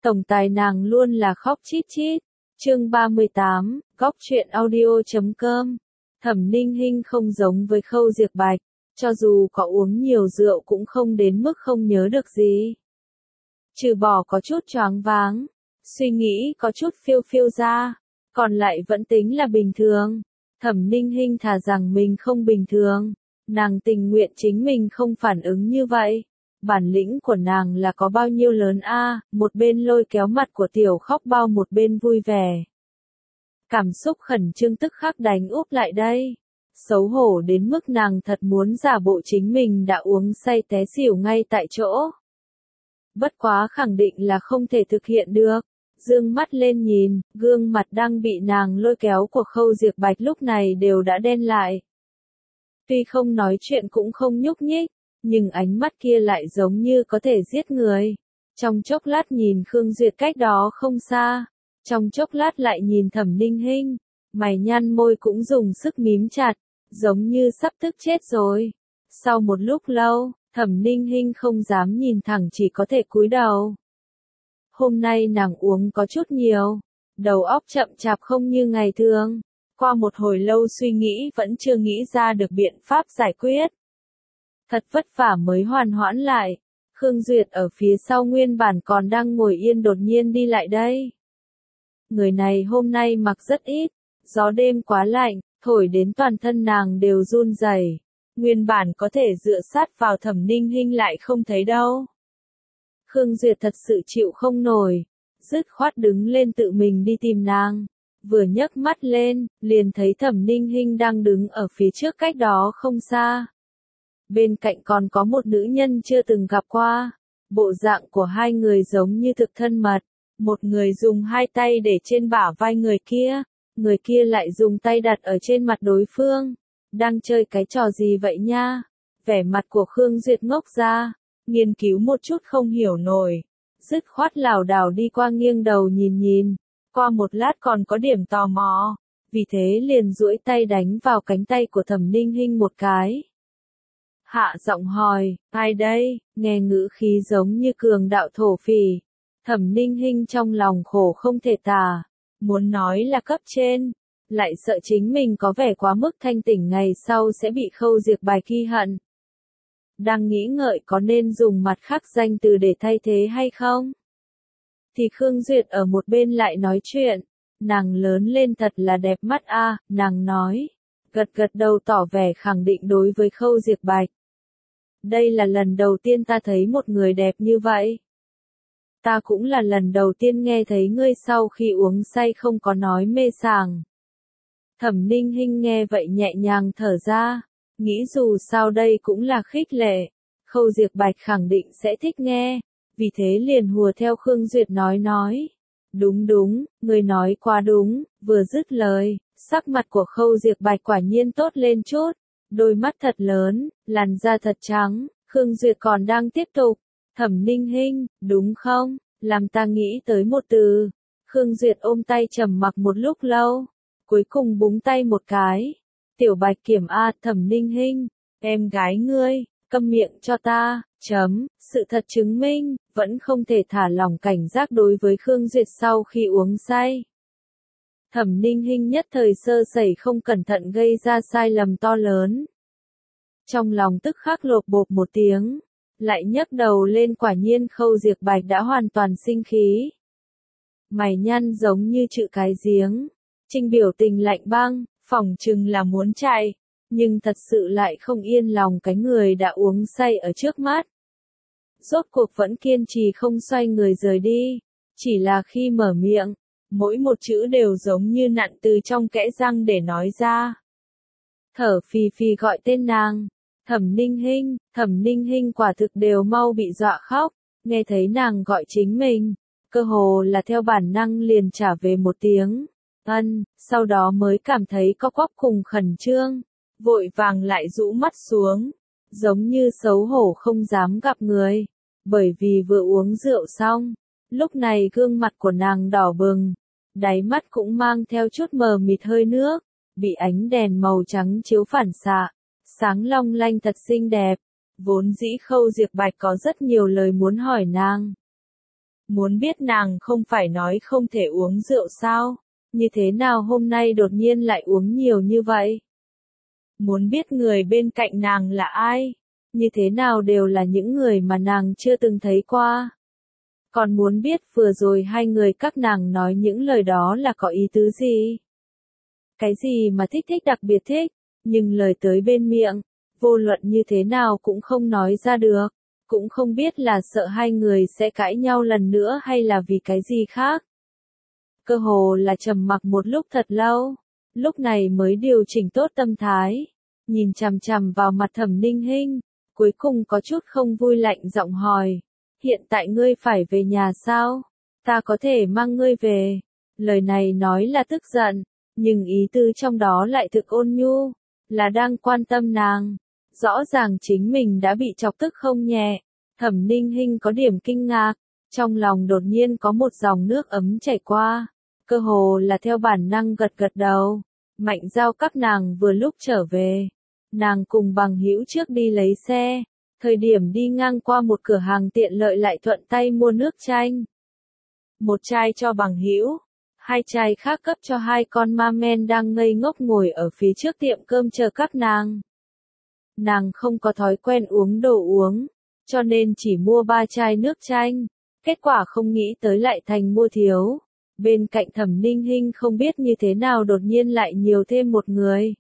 Tổng tài nàng luôn là khóc chít chít. Chương 38, góc truyện audio.com. Thẩm Ninh Hinh không giống với Khâu Diệp Bạch, cho dù có uống nhiều rượu cũng không đến mức không nhớ được gì. Trừ bỏ có chút choáng váng, suy nghĩ có chút phiêu phiêu ra, còn lại vẫn tính là bình thường. Thẩm Ninh Hinh thà rằng mình không bình thường, nàng tình nguyện chính mình không phản ứng như vậy. Bản lĩnh của nàng là có bao nhiêu lớn a? Một bên lôi kéo mặt của Tiểu Khóc Bao, một bên vui vẻ. Cảm xúc khẩn trương tức khắc đánh úp lại đây. Xấu hổ đến mức nàng thật muốn giả bộ chính mình đã uống say té xỉu ngay tại chỗ. Bất quá khẳng định là không thể thực hiện được. Dương mắt lên nhìn, gương mặt đang bị nàng lôi kéo của Khâu Diệp Bạch lúc này đều đã đen lại. Tuy không nói chuyện cũng không nhúc nhích, nhưng ánh mắt kia lại giống như có thể giết người. Trong chốc lát nhìn Khương Duyệt cách đó không xa, trong chốc lát lại nhìn Thẩm Ninh Hinh, mày nhăn môi cũng dùng sức mím chặt, giống như sắp tức chết rồi. Sau một lúc lâu, Thẩm Ninh Hinh không dám nhìn thẳng, chỉ có thể cúi đầu. Hôm nay nàng uống có chút nhiều, đầu óc chậm chạp không như ngày thường. Qua một hồi lâu suy nghĩ vẫn chưa nghĩ ra được biện pháp giải quyết. Thật vất vả mới hoàn hoãn lại. Khương Duyệt ở phía sau nguyên bản còn đang ngồi yên đột nhiên đi lại đây. Người này hôm nay mặc rất ít, gió đêm quá lạnh, thổi đến toàn thân nàng đều run rẩy. Nguyên bản có thể dựa sát vào Thẩm Ninh Hinh lại không thấy đâu. Khương Duyệt thật sự chịu không nổi, dứt khoát đứng lên tự mình đi tìm nàng. Vừa nhấc mắt lên, liền thấy Thẩm Ninh Hinh đang đứng ở phía trước cách đó không xa. Bên cạnh còn có một nữ nhân chưa từng gặp qua. Bộ dạng của hai người giống như thực thân mật. Một người dùng hai tay để trên bả vai người kia lại dùng tay đặt ở trên mặt đối phương. Đang chơi cái trò gì vậy nha? Vẻ mặt của Khương Duyệt ngốc ra, nghiên cứu một chút không hiểu nổi. Dứt khoát lảo đảo đi qua nghiêng đầu nhìn. Qua một lát còn có điểm tò mò, vì thế liền duỗi tay đánh vào cánh tay của Thẩm Ninh Hinh một cái. Hạ giọng hỏi, ai đây? Nghe ngữ khí giống như cường đạo thổ phỉ. Thẩm Ninh Hinh trong lòng khổ không thể tả, muốn nói là cấp trên, lại sợ chính mình có vẻ quá mức thanh tỉnh ngày sau sẽ bị Khâu Diệp Bạch ghi hận. Đang nghĩ ngợi có nên dùng mặt khác danh từ để thay thế hay không? Thì Khương Duyệt ở một bên lại nói chuyện, nàng lớn lên thật là đẹp mắt a, nàng nói, gật đầu tỏ vẻ khẳng định đối với Khâu Diệp Bạch. Đây là lần đầu tiên ta thấy một người đẹp như vậy. Ta cũng là lần đầu tiên nghe thấy ngươi sau khi uống say không có nói mê sảng. Thẩm Ninh Hinh nghe vậy nhẹ nhàng thở ra, nghĩ dù sao đây cũng là khích lệ, Khâu Diệp Bạch khẳng định sẽ thích nghe, vì thế liền hùa theo Khương Duyệt nói. Đúng, người nói quá đúng. Vừa dứt lời, sắc mặt của Khâu Diệp Bạch quả nhiên tốt lên chút, đôi mắt thật lớn, làn da thật trắng. Khương Duyệt còn đang tiếp tục, Thẩm Ninh Hinh, đúng không? Làm ta nghĩ tới một từ. Khương Duyệt ôm tay trầm mặc một lúc lâu, cuối cùng búng tay một cái. Tiểu Bạch Kiểm a, Thẩm Ninh Hinh, em gái ngươi, câm miệng cho ta. Sự thật chứng minh, vẫn không thể thả lỏng cảnh giác đối với Khương Duyệt sau khi uống say. Thẩm Ninh Hinh nhất thời sơ sẩy không cẩn thận gây ra sai lầm to lớn. Trong lòng tức khắc lộp bộp một tiếng, lại nhấc đầu lên, quả nhiên Khâu Diệp Bạch đã hoàn toàn sinh khí. Mày nhăn giống như chữ cái giếng, Trinh biểu tình lạnh băng, phỏng chừng là muốn chạy, nhưng thật sự lại không yên lòng cái người đã uống say ở trước mắt. Rốt cuộc vẫn kiên trì không xoay người rời đi, chỉ là khi mở miệng, mỗi một chữ đều giống như nặn từ trong kẽ răng để nói ra. Thở phì phì gọi tên nàng, Thẩm Ninh Hinh quả thực đều mau bị dọa khóc, nghe thấy nàng gọi chính mình, cơ hồ là theo bản năng liền trả về một tiếng, sau đó mới cảm thấy co quắp cùng khẩn trương, vội vàng lại rũ mắt xuống, giống như xấu hổ không dám gặp người, bởi vì vừa uống rượu xong, lúc này gương mặt của nàng đỏ bừng, đáy mắt cũng mang theo chút mờ mịt hơi nước, bị ánh đèn màu trắng chiếu phản xạ, sáng long lanh thật xinh đẹp. Vốn dĩ Khâu Diệp Bạch có rất nhiều lời muốn hỏi nàng. Muốn biết nàng không phải nói không thể uống rượu sao? Như thế nào hôm nay đột nhiên lại uống nhiều như vậy? Muốn biết người bên cạnh nàng là ai? Như thế nào đều là những người mà nàng chưa từng thấy qua. Còn muốn biết vừa rồi hai người các nàng nói những lời đó là có ý tứ gì? Cái gì mà thích thích đặc biệt thích, nhưng lời tới bên miệng, vô luận như thế nào cũng không nói ra được, cũng không biết là sợ hai người sẽ cãi nhau lần nữa hay là vì cái gì khác. Cơ hồ là trầm mặc một lúc thật lâu, lúc này mới điều chỉnh tốt tâm thái, nhìn chằm chằm vào mặt Thẩm Ninh Hinh, cuối cùng có chút không vui lạnh giọng hỏi, hiện tại ngươi phải về nhà sao? Ta có thể mang ngươi về. Lời này nói là tức giận, nhưng ý tư trong đó lại thực ôn nhu, là đang quan tâm nàng. Rõ ràng chính mình đã bị chọc tức không nhẹ. Thẩm Ninh Hinh có điểm kinh ngạc, trong lòng đột nhiên có một dòng nước ấm chảy qua, cơ hồ là theo bản năng gật gật đầu. Mạnh Giao các nàng vừa lúc trở về, nàng cùng bằng hữu trước đi lấy xe, thời điểm đi ngang qua một cửa hàng tiện lợi lại thuận tay mua nước chanh. Một chai cho bằng hữu, hai chai khác cấp cho hai con ma men đang ngây ngốc ngồi ở phía trước tiệm cơm chờ các nàng. Nàng không có thói quen uống đồ uống, cho nên chỉ mua 3 chai nước chanh, kết quả không nghĩ tới lại thành mua thiếu. Bên cạnh Thẩm Ninh Hinh không biết như thế nào đột nhiên lại nhiều thêm một người.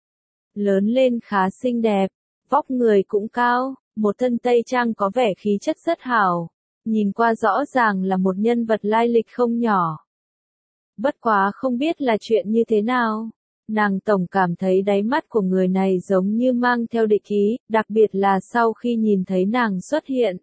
Lớn lên khá xinh đẹp, vóc người cũng cao, một thân tây trang có vẻ khí chất rất hảo, nhìn qua rõ ràng là một nhân vật lai lịch không nhỏ. Bất quá không biết là chuyện như thế nào, nàng tổng cảm thấy đáy mắt của người này giống như mang theo địch ý, đặc biệt là sau khi nhìn thấy nàng xuất hiện.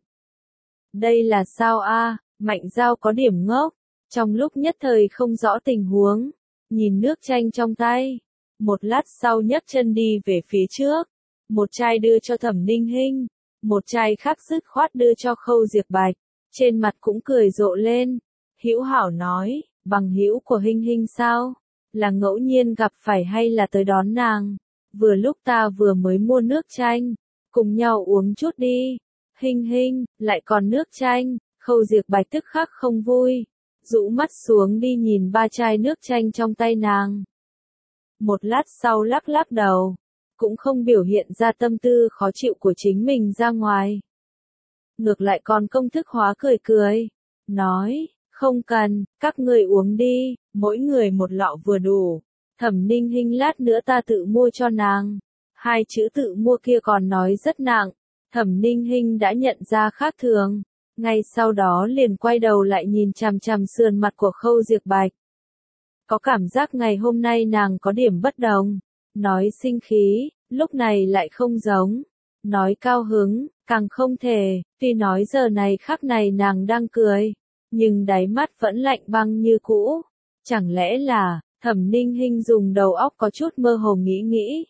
Đây là sao a? Mạnh Giao có điểm ngốc, trong lúc nhất thời không rõ tình huống, nhìn nước chanh trong tay, một lát sau nhấc chân đi về phía trước, một chai đưa cho Thẩm Ninh Hinh, một chai khác dứt khoát đưa cho Khâu Diệp Bạch, trên mặt cũng cười rộ lên. Hữu Hảo nói, bằng hữu của Hinh Hinh sao? Là ngẫu nhiên gặp phải hay là tới đón nàng? Vừa lúc ta vừa mới mua nước chanh, cùng nhau uống chút đi. Hinh Hinh, lại còn nước chanh, Khâu Diệp Bạch tức khắc không vui, rũ mắt xuống đi nhìn 3 chai nước chanh trong tay nàng. Một lát sau lắc lắc đầu, cũng không biểu hiện ra tâm tư khó chịu của chính mình ra ngoài. Ngược lại còn công thức hóa cười cười, nói, không cần, các người uống đi, mỗi người một lọ vừa đủ. Thẩm Ninh Hinh lát nữa ta tự mua cho nàng. 2 chữ tự mua kia còn nói rất nặng, Thẩm Ninh Hinh đã nhận ra khác thường, ngay sau đó liền quay đầu lại nhìn chằm chằm sườn mặt của Khâu Diệp Bạch. Có cảm giác ngày hôm nay nàng có điểm bất đồng, nói sinh khí, lúc này lại không giống, nói cao hứng, càng không thể, tuy nói giờ này khắc này nàng đang cười, nhưng đáy mắt vẫn lạnh băng như cũ. Chẳng lẽ là, Thẩm Ninh Hinh dùng đầu óc có chút mơ hồ nghĩ.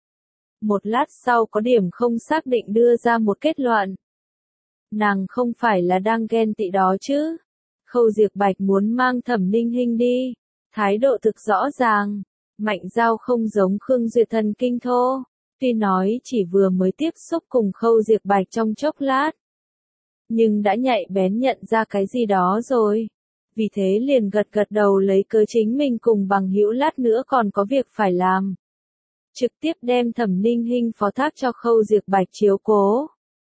Một lát sau có điểm không xác định đưa ra một kết luận. Nàng không phải là đang ghen tị đó chứ? Khâu Diệp Bạch muốn mang Thẩm Ninh Hinh đi, thái độ thực rõ ràng. Mạnh Giao không giống Khương Duyệt thần kinh thô, tuy nói chỉ vừa mới tiếp xúc cùng Khâu Diệp Bạch trong chốc lát, nhưng đã nhạy bén nhận ra cái gì đó rồi. Vì thế liền gật gật đầu lấy cớ chính mình cùng bằng hữu lát nữa còn có việc phải làm. Trực tiếp đem Thẩm Ninh Hinh phó thác cho Khâu Diệp Bạch chiếu cố.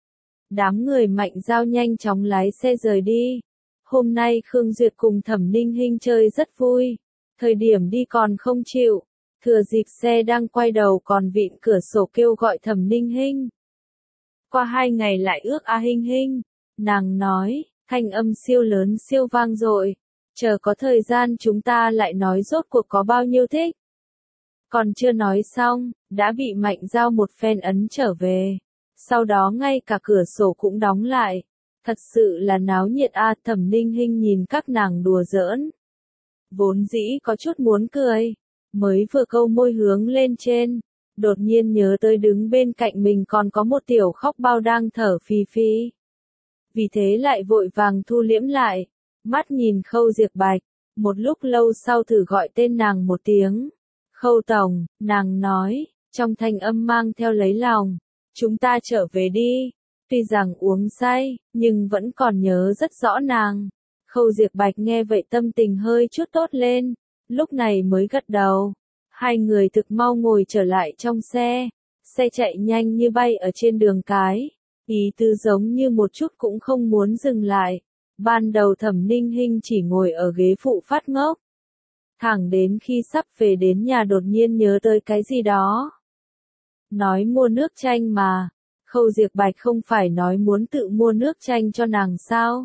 Đám người Mạnh Giao nhanh chóng lái xe rời đi. Hôm nay Khương Duyệt cùng Thẩm Ninh Hinh chơi rất vui. Thời điểm đi còn không chịu. Thừa dịp xe đang quay đầu còn vịn cửa sổ kêu gọi Thẩm Ninh Hinh. Qua 2 ngày lại ước Hinh Hinh. Nàng nói, thanh âm siêu lớn siêu vang dội. Chờ có thời gian chúng ta lại nói rốt cuộc có bao nhiêu thích. Còn chưa nói xong, đã bị Mạnh Giao một phen ấn trở về. Sau đó ngay cả cửa sổ cũng đóng lại. Thật sự là náo nhiệt a. Thẩm Ninh Hinh nhìn các nàng đùa giỡn, vốn dĩ có chút muốn cười, mới vừa câu môi hướng lên trên, đột nhiên nhớ tới đứng bên cạnh mình còn có một tiểu khóc bao đang thở phì phì. Vì thế lại vội vàng thu liễm lại, mắt nhìn Khâu Diệp Bạch, một lúc lâu sau thử gọi tên nàng một tiếng. Khâu tổng, nàng nói, trong thanh âm mang theo lấy lòng, chúng ta trở về đi. Tuy rằng uống say, nhưng vẫn còn nhớ rất rõ nàng. Khâu Diệp Bạch nghe vậy tâm tình hơi chút tốt lên, lúc này mới gật đầu. Hai người thực mau ngồi trở lại trong xe, xe chạy nhanh như bay ở trên đường cái, ý tứ giống như một chút cũng không muốn dừng lại. Ban đầu Thẩm Ninh Hinh chỉ ngồi ở ghế phụ phát ngốc. Thẳng đến khi sắp về đến nhà đột nhiên nhớ tới cái gì đó. Nói mua nước chanh mà, Khâu Diệp Bạch không phải nói muốn tự mua nước chanh cho nàng sao?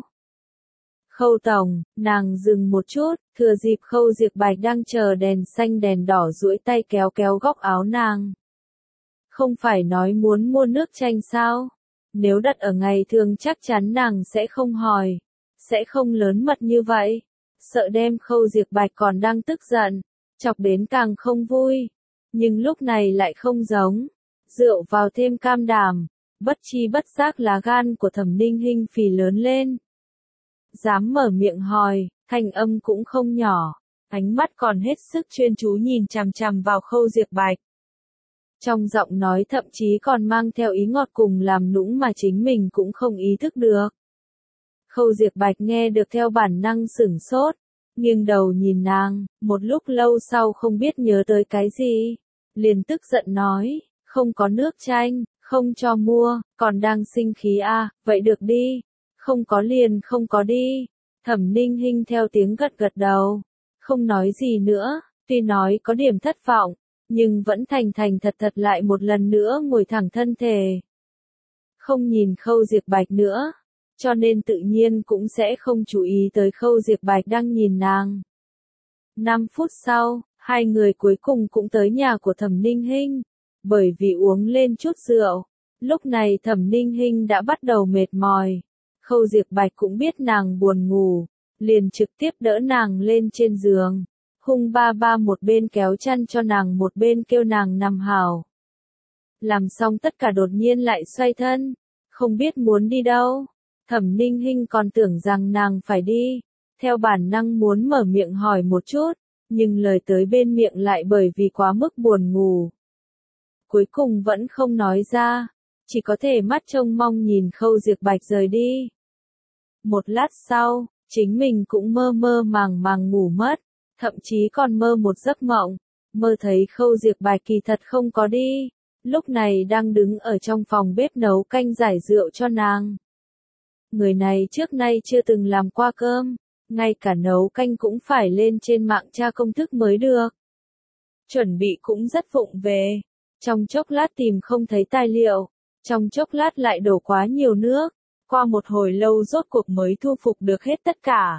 Khâu tổng, nàng dừng một chút, thừa dịp Khâu Diệp Bạch đang chờ đèn xanh đèn đỏ duỗi tay kéo kéo góc áo nàng. Không phải nói muốn mua nước chanh sao? Nếu đặt ở ngày thường chắc chắn nàng sẽ không hỏi, sẽ không lớn mật như vậy. Sợ đem Khâu Diệp Bạch còn đang tức giận, chọc đến càng không vui. Nhưng lúc này lại không giống. Rượu vào thêm cam đàm, bất chi bất giác lá gan của Thẩm Ninh Hinh phì lớn lên. Dám mở miệng hỏi, thanh âm cũng không nhỏ, ánh mắt còn hết sức chuyên chú nhìn chằm chằm vào Khâu Diệp Bạch. Trong giọng nói thậm chí còn mang theo ý ngọt cùng làm nũng mà chính mình cũng không ý thức được. Khâu Diệp Bạch nghe được theo bản năng sửng sốt, nghiêng đầu nhìn nàng, một lúc lâu sau không biết nhớ tới cái gì, liền tức giận nói, không có nước chanh, không cho mua, còn đang sinh khí à, vậy được đi, không có liền không có đi. Thẩm Ninh Hinh theo tiếng gật gật đầu, không nói gì nữa, tuy nói có điểm thất vọng, nhưng vẫn thành thành thật thật lại một lần nữa ngồi thẳng thân thể. Không nhìn Khâu Diệp Bạch nữa, cho nên tự nhiên cũng sẽ không chú ý tới Khâu Diệp Bạch đang nhìn nàng. 5 phút sau, hai người cuối cùng cũng tới nhà của Thẩm Ninh Hinh, bởi vì uống lên chút rượu, lúc này Thẩm Ninh Hinh đã bắt đầu mệt mỏi. Khâu Diệp Bạch cũng biết nàng buồn ngủ, liền trực tiếp đỡ nàng lên trên giường, hung ba ba một bên kéo chăn cho nàng một bên kêu nàng nằm hảo. Làm xong tất cả đột nhiên lại xoay thân, không biết muốn đi đâu. Thẩm Ninh Hinh còn tưởng rằng nàng phải đi, theo bản năng muốn mở miệng hỏi một chút, nhưng lời tới bên miệng lại bởi vì quá mức buồn ngủ. Cuối cùng vẫn không nói ra, chỉ có thể mắt trông mong nhìn Khâu Diệp Bạch rời đi. Một lát sau, chính mình cũng mơ mơ màng màng ngủ mất, thậm chí còn mơ một giấc mộng, mơ thấy Khâu Diệp Bạch kỳ thật không có đi, lúc này đang đứng ở trong phòng bếp nấu canh giải rượu cho nàng. Người này trước nay chưa từng làm qua cơm, ngay cả nấu canh cũng phải lên trên mạng tra công thức mới được. Chuẩn bị cũng rất vụng về, trong chốc lát tìm không thấy tài liệu, trong chốc lát lại đổ quá nhiều nước, qua một hồi lâu rốt cuộc mới thu phục được hết tất cả.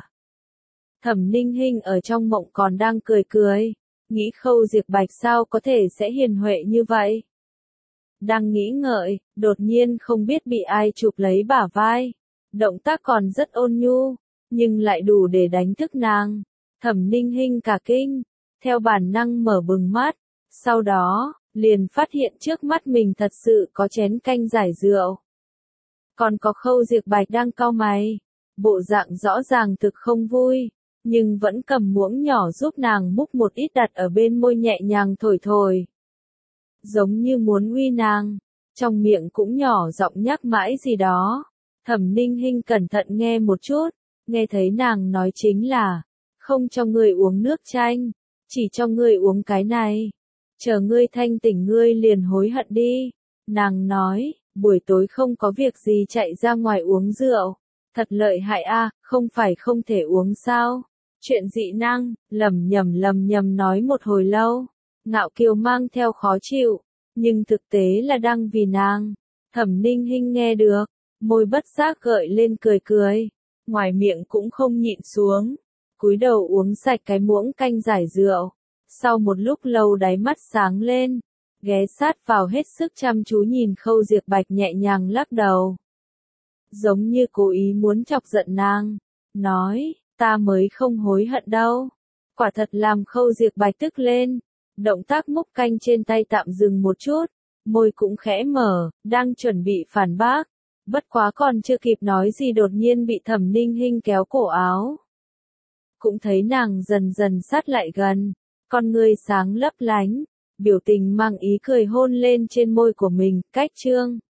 Thẩm Ninh Hinh ở trong mộng còn đang cười cười, nghĩ Khâu Diệp Bạch sao có thể sẽ hiền huệ như vậy. Đang nghĩ ngợi, đột nhiên không biết bị ai chụp lấy bả vai, động tác còn rất ôn nhu, nhưng lại đủ để đánh thức nàng. Thẩm Ninh Hinh cả kinh, theo bản năng mở bừng mắt, sau đó, liền phát hiện trước mắt mình thật sự có chén canh giải rượu. Còn có Khâu Diệp Bạch đang cau mày, bộ dạng rõ ràng thực không vui, nhưng vẫn cầm muỗng nhỏ giúp nàng múc một ít đặt ở bên môi nhẹ nhàng thổi thổi. Giống như muốn uy nàng, trong miệng cũng nhỏ giọng nhắc mãi gì đó. Thẩm Ninh Hinh cẩn thận nghe một chút, nghe thấy nàng nói chính là, không cho ngươi uống nước chanh, chỉ cho ngươi uống cái này. Chờ ngươi thanh tỉnh ngươi liền hối hận đi. Nàng nói, buổi tối không có việc gì chạy ra ngoài uống rượu. Thật lợi hại a, không phải không thể uống sao? Chuyện dị năng, lầm nhầm nói một hồi lâu. Ngạo kiều mang theo khó chịu, nhưng thực tế là đang vì nàng. Thẩm Ninh Hinh nghe được, môi bất giác gợi lên cười cười, ngoài miệng cũng không nhịn xuống, cúi đầu uống sạch cái muỗng canh giải rượu. Sau một lúc lâu đáy mắt sáng lên, ghé sát vào hết sức chăm chú nhìn Khâu Diệp Bạch nhẹ nhàng lắc đầu. Giống như cố ý muốn chọc giận nàng, nói, ta mới không hối hận đâu. Quả thật làm Khâu Diệp Bạch tức lên, động tác múc canh trên tay tạm dừng một chút, môi cũng khẽ mở, đang chuẩn bị phản bác. Bất quá còn chưa kịp nói gì đột nhiên bị Thẩm Ninh Hinh kéo cổ áo. Cũng thấy nàng dần dần sát lại gần, con ngươi sáng lấp lánh, biểu tình mang ý cười hôn lên trên môi của mình, cách trương.